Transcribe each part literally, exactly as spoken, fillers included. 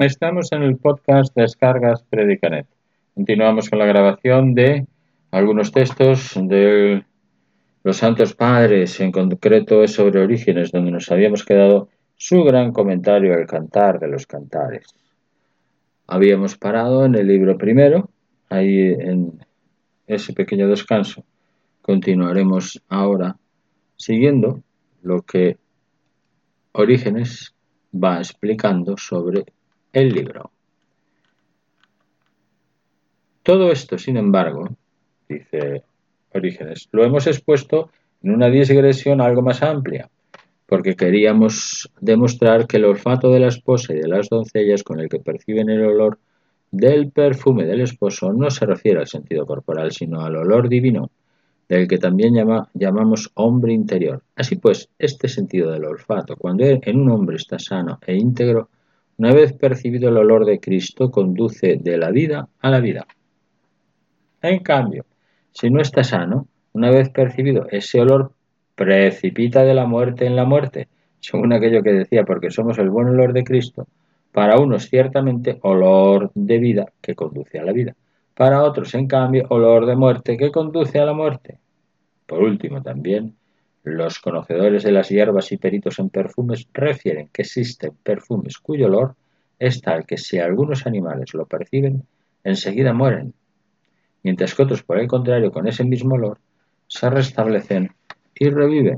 Estamos en el podcast Descargas Predicanet. Continuamos con la grabación de algunos textos de los Santos Padres, en concreto es sobre Orígenes, donde nos habíamos quedado su gran comentario al Cantar de los Cantares. Habíamos parado en el libro primero, ahí en ese pequeño descanso. Continuaremos ahora siguiendo lo que Orígenes va explicando sobre el libro. Todo esto, sin embargo, dice Orígenes, lo hemos expuesto en una digresión algo más amplia, porque queríamos demostrar que el olfato de la esposa y de las doncellas con el que perciben el olor del perfume del esposo no se refiere al sentido corporal, sino al olor divino, del que también llama, llamamos hombre interior. Así pues, este sentido del olfato, cuando en un hombre está sano e íntegro, una vez percibido el olor de Cristo, conduce de la vida a la vida. En cambio, si no está sano, una vez percibido ese olor, precipita de la muerte en la muerte, según aquello que decía, porque somos el buen olor de Cristo, para unos ciertamente olor de vida que conduce a la vida, para otros, en cambio, olor de muerte que conduce a la muerte. Por último, también, los conocedores de las hierbas y peritos en perfumes refieren que existen perfumes cuyo olor es tal que si algunos animales lo perciben, enseguida mueren, mientras que otros, por el contrario, con ese mismo olor, se restablecen y reviven.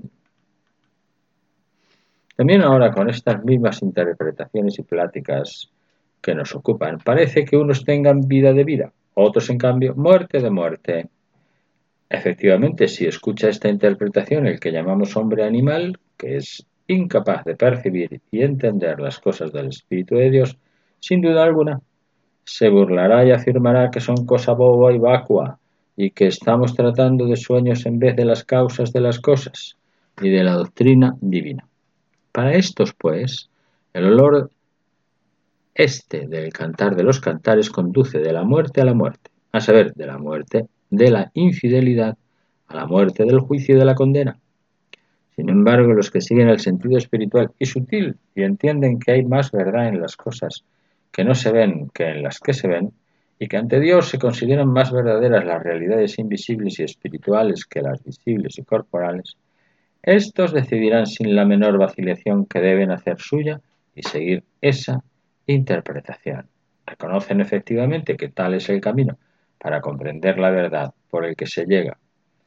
También ahora, con estas mismas interpretaciones y pláticas que nos ocupan, parece que unos tengan vida de vida, otros, en cambio, muerte de muerte. Efectivamente, si escucha esta interpretación el que llamamos hombre animal, que es incapaz de percibir y entender las cosas del Espíritu de Dios, sin duda alguna, se burlará y afirmará que son cosa boba y vacua y que estamos tratando de sueños en vez de las causas de las cosas y de la doctrina divina. Para estos, pues, el olor este del Cantar de los Cantares conduce de la muerte a la muerte, a saber, de la muerte de la infidelidad a la muerte del juicio y de la condena. Sin embargo, los que siguen el sentido espiritual y sutil y entienden que hay más verdad en las cosas que no se ven que en las que se ven, y que ante Dios se consideran más verdaderas las realidades invisibles y espirituales que las visibles y corporales, estos decidirán sin la menor vacilación que deben hacer suya y seguir esa interpretación. Reconocen efectivamente que tal es el camino para comprender la verdad por el que se llega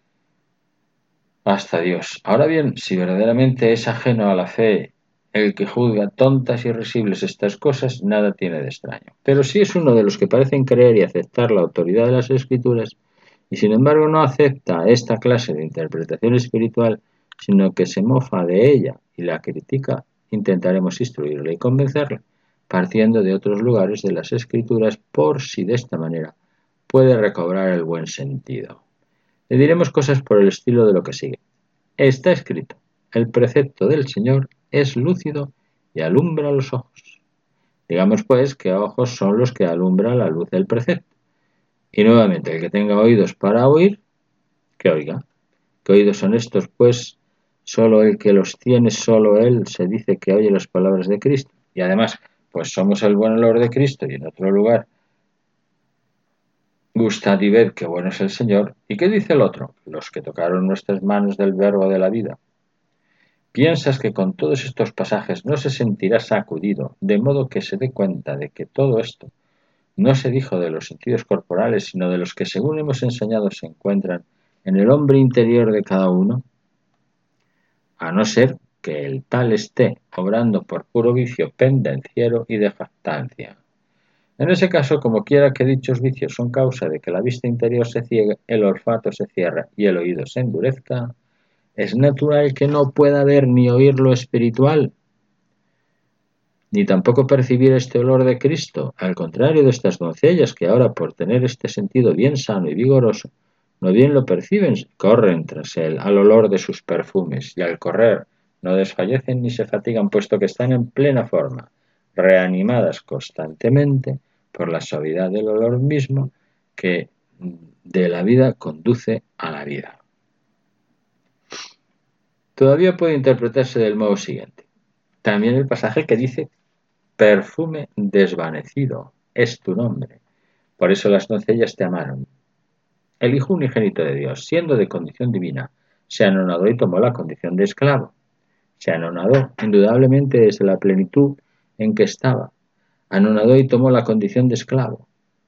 hasta Dios. Ahora bien, si verdaderamente es ajeno a la fe el que juzga tontas y risibles estas cosas, nada tiene de extraño. Pero si es uno de los que parecen creer y aceptar la autoridad de las Escrituras, y sin embargo no acepta esta clase de interpretación espiritual, sino que se mofa de ella y la critica, intentaremos instruirle y convencerle, partiendo de otros lugares de las Escrituras, por si de esta manera puede recobrar el buen sentido. Le diremos cosas por el estilo de lo que sigue. Está escrito: el precepto del Señor es lúcido y alumbra los ojos. Digamos pues que ojos son los que alumbran la luz del precepto. Y nuevamente, el que tenga oídos para oír, que oiga. ¿Qué oídos son estos? Pues solo el que los tiene, solo él se dice que oye las palabras de Cristo. Y además, pues somos el buen olor de Cristo, y en otro lugar, gustad y ved qué bueno es el Señor. ¿Y qué dice el otro? Los que tocaron nuestras manos del verbo de la vida. ¿Piensas que con todos estos pasajes no se sentirá sacudido, de modo que se dé cuenta de que todo esto no se dijo de los sentidos corporales, sino de los que, según hemos enseñado, se encuentran en el hombre interior de cada uno? A no ser que el tal esté obrando por puro vicio pendenciero y de jactancia. En ese caso, como quiera que dichos vicios son causa de que la vista interior se ciegue, el olfato se cierra y el oído se endurezca, es natural que no pueda ver ni oír lo espiritual, ni tampoco percibir este olor de Cristo, al contrario de estas doncellas que ahora, por tener este sentido bien sano y vigoroso, no bien lo perciben, corren tras él al olor de sus perfumes, y al correr no desfallecen ni se fatigan, puesto que están en plena forma, reanimadas constantemente por la suavidad del olor mismo que de la vida conduce a la vida. Todavía puede interpretarse del modo siguiente. También el pasaje que dice perfume desvanecido es tu nombre. Por eso las doncellas te amaron. El Hijo unigénito de Dios, siendo de condición divina, se anonadó y tomó la condición de esclavo. Se anonadó, indudablemente, desde la plenitud en que estaba. Anonadó y tomó la condición de esclavo.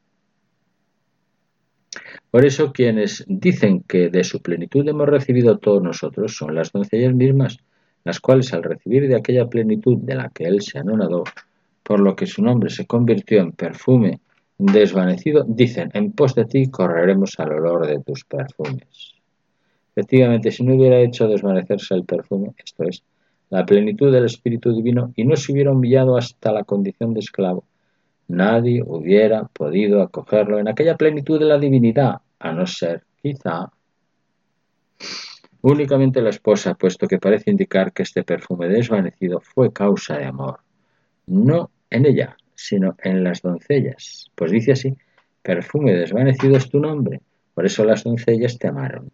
Por eso quienes dicen que de su plenitud hemos recibido todos nosotros son las doncellas mismas, las cuales al recibir de aquella plenitud de la que él se anonadó, por lo que su nombre se convirtió en perfume desvanecido, dicen, en pos de ti correremos al olor de tus perfumes. Efectivamente, si no hubiera hecho desvanecerse el perfume, esto es, la plenitud del Espíritu Divino, y no se hubiera humillado hasta la condición de esclavo, nadie hubiera podido acogerlo en aquella plenitud de la divinidad, a no ser, quizá, únicamente la esposa, puesto que parece indicar que este perfume desvanecido fue causa de amor, no en ella, sino en las doncellas, pues dice así, perfume desvanecido es tu nombre, por eso las doncellas te amaron.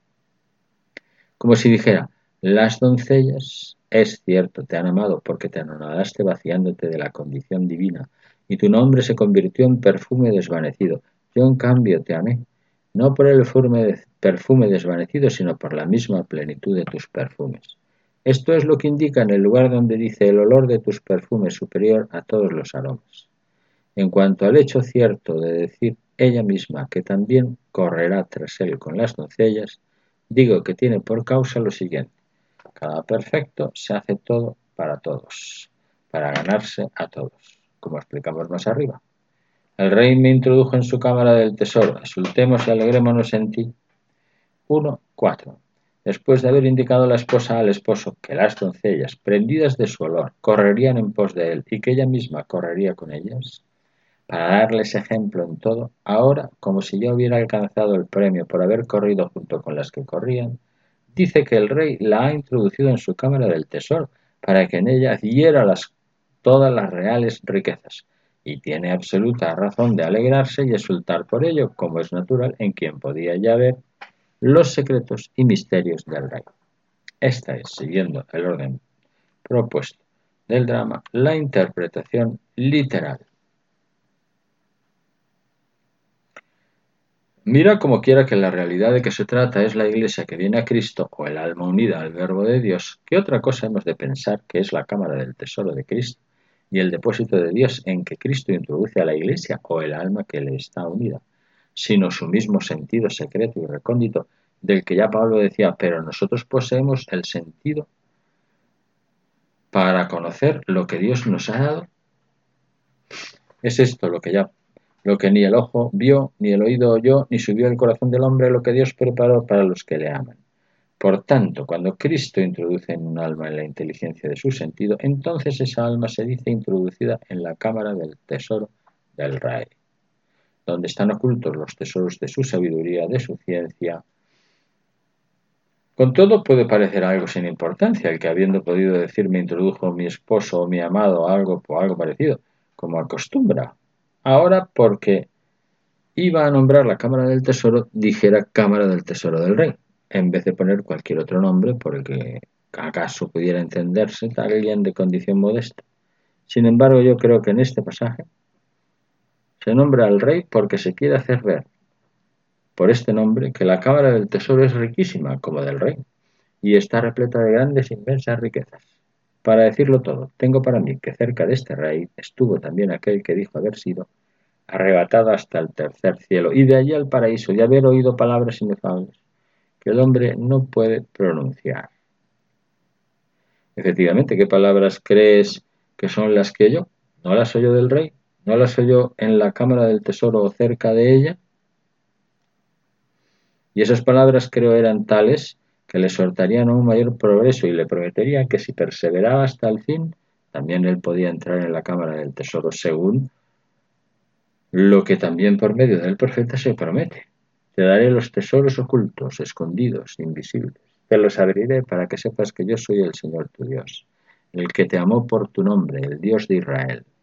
Como si dijera, las doncellas, es cierto, te han amado porque te anonadaste vaciándote de la condición divina, y tu nombre se convirtió en perfume desvanecido. Yo, en cambio, te amé, no por el perfume desvanecido, sino por la misma plenitud de tus perfumes. Esto es lo que indica en el lugar donde dice el olor de tus perfumes superior a todos los aromas. En cuanto al hecho cierto de decir ella misma que también correrá tras él con las doncellas, digo que tiene por causa lo siguiente. Cada perfecto se hace todo para todos, para ganarse a todos, como explicamos más arriba. El rey me introdujo en su cámara del tesoro, exultemos y alegrémonos en ti. uno, cuatro. Después de haber indicado la esposa al esposo que las doncellas, prendidas de su olor, correrían en pos de él y que ella misma correría con ellas, para darles ejemplo en todo, ahora, como si ya hubiera alcanzado el premio por haber corrido junto con las que corrían, dice que el rey la ha introducido en su cámara del tesoro, para que en ella diera las, todas las reales riquezas, y tiene absoluta razón de alegrarse y exultar por ello, como es natural en quien podía ya ver los secretos y misterios del rey. Esta es, siguiendo el orden propuesto del drama, la interpretación literal. Mira como quiera que la realidad de que se trata es la iglesia que viene a Cristo o el alma unida al verbo de Dios, ¿qué otra cosa hemos de pensar que es la cámara del tesoro de Cristo y el depósito de Dios en que Cristo introduce a la iglesia o el alma que le está unida, sino su mismo sentido secreto y recóndito del que ya Pablo decía, pero nosotros poseemos el sentido para conocer lo que Dios nos ha dado? Es esto lo que ya Lo que ni el ojo vio, ni el oído oyó, ni subió al corazón del hombre, lo que Dios preparó para los que le aman. Por tanto, cuando Cristo introduce en un alma en la inteligencia de su sentido, entonces esa alma se dice introducida en la cámara del tesoro del Rey, donde están ocultos los tesoros de su sabiduría, de su ciencia. Con todo puede parecer algo sin importancia el que, habiendo podido decir me introdujo mi esposo o mi amado algo o algo parecido, como acostumbra. Ahora, porque iba a nombrar la cámara del tesoro, dijera cámara del tesoro del rey, en vez de poner cualquier otro nombre por el que acaso pudiera entenderse alguien de condición modesta. Sin embargo, yo creo que en este pasaje se nombra al rey porque se quiere hacer ver por este nombre que la cámara del tesoro es riquísima como del rey y está repleta de grandes e inmensas riquezas. Para decirlo todo, tengo para mí que cerca de este rey estuvo también aquel que dijo haber sido arrebatado hasta el tercer cielo y de allí al paraíso y haber oído palabras inefables que el hombre no puede pronunciar. Efectivamente, ¿qué palabras crees que son las que oyó? ¿No las oyó del rey? ¿No las oyó en la cámara del tesoro o cerca de ella? Y esas palabras creo eran tales que le exhortarían a un mayor progreso y le prometerían que si perseveraba hasta el fin, también él podía entrar en la cámara del tesoro según lo que también por medio del profeta se promete. Te daré los tesoros ocultos, escondidos, invisibles. Te los abriré para que sepas que yo soy el Señor tu Dios, el que te amó por tu nombre, el Dios de Israel.